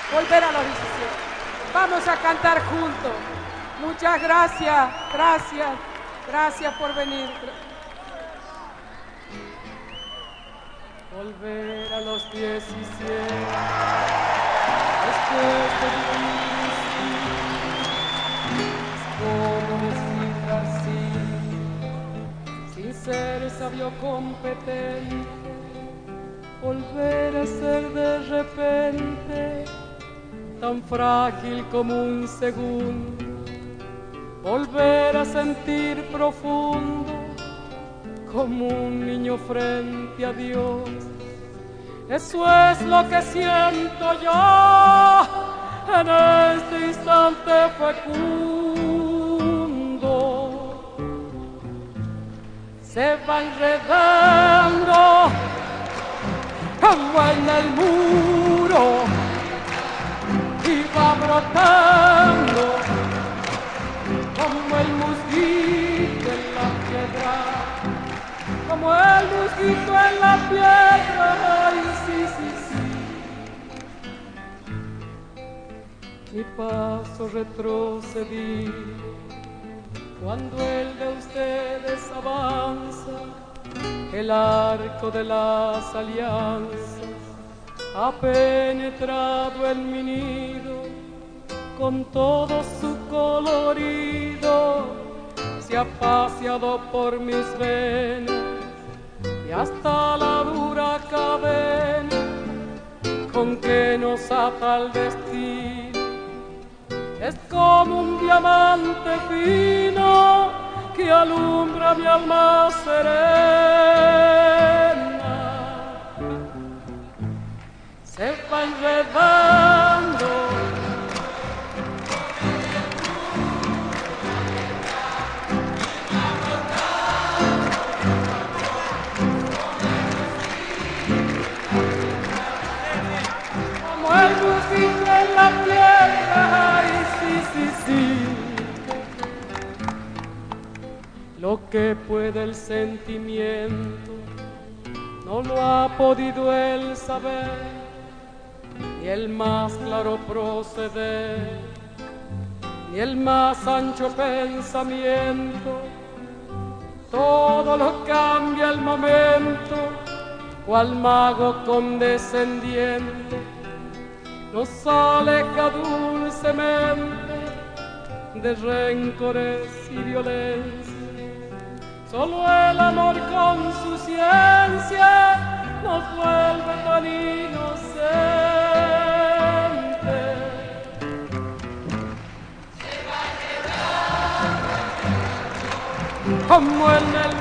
volver a los 17. Vamos a cantar juntos. Muchas gracias, gracias por venir. Volver a los 17. Después de vivir, ¿cómo descifrar sin ser sabio competente? Volver a ser de repente tan frágil como un segundo, volver a sentir profundo como un niño frente a Dios. Eso es lo que siento yo en este instante fecundo. Se va enredando como en el muro y va brotando como el mosquito en la piedra, como el mosquito en la piedra. Ay, sí, sí, sí. Mi paso retrocedí cuando el de ustedes avanza, el arco de las alianzas ha penetrado en mi nido con todo su colorido, se ha paseado por mis venas y hasta la dura cadena con que nos ata el destino es como un diamante fino que alumbra mi alma serena. Se va enredando como el mosquito en la tierra. Ay, sí, sí, sí. Lo que puede el sentimiento no lo ha podido él saber, ni el más claro proceder, ni el más ancho pensamiento. Todo lo cambia el momento, cual mago condescendiente nos aleja dulcemente de rencores y violencia. Solo el amor con su ciencia nos vuelve tan inocentes. Se va quedando como en el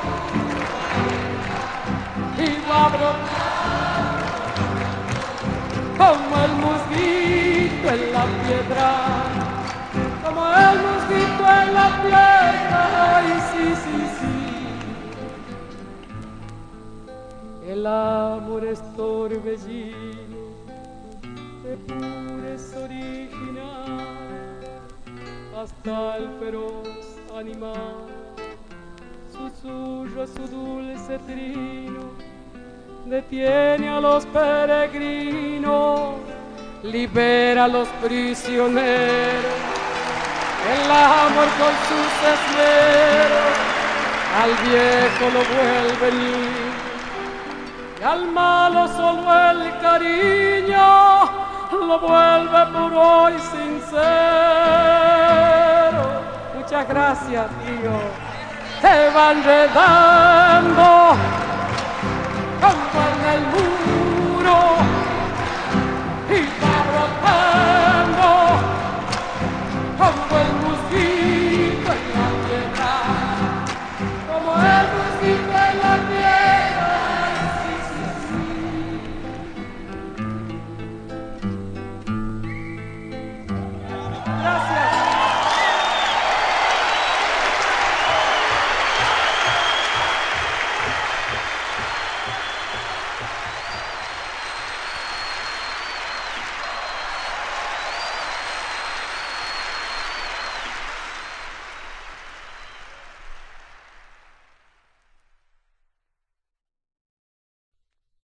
y va a brotar como el mosquito en la piedra, como el mosquito en la piedra. Ay, sí, sí, sí. El amor es torbellino de pureza original, hasta el feroz animal susurra su dulce trino, detiene a los peregrinos, libera a los prisioneros. El amor con sus esmeros al viejo lo vuelve niño, y al malo solo el cariño lo vuelve puro y sincero. Muchas gracias, tío. Se va a enredar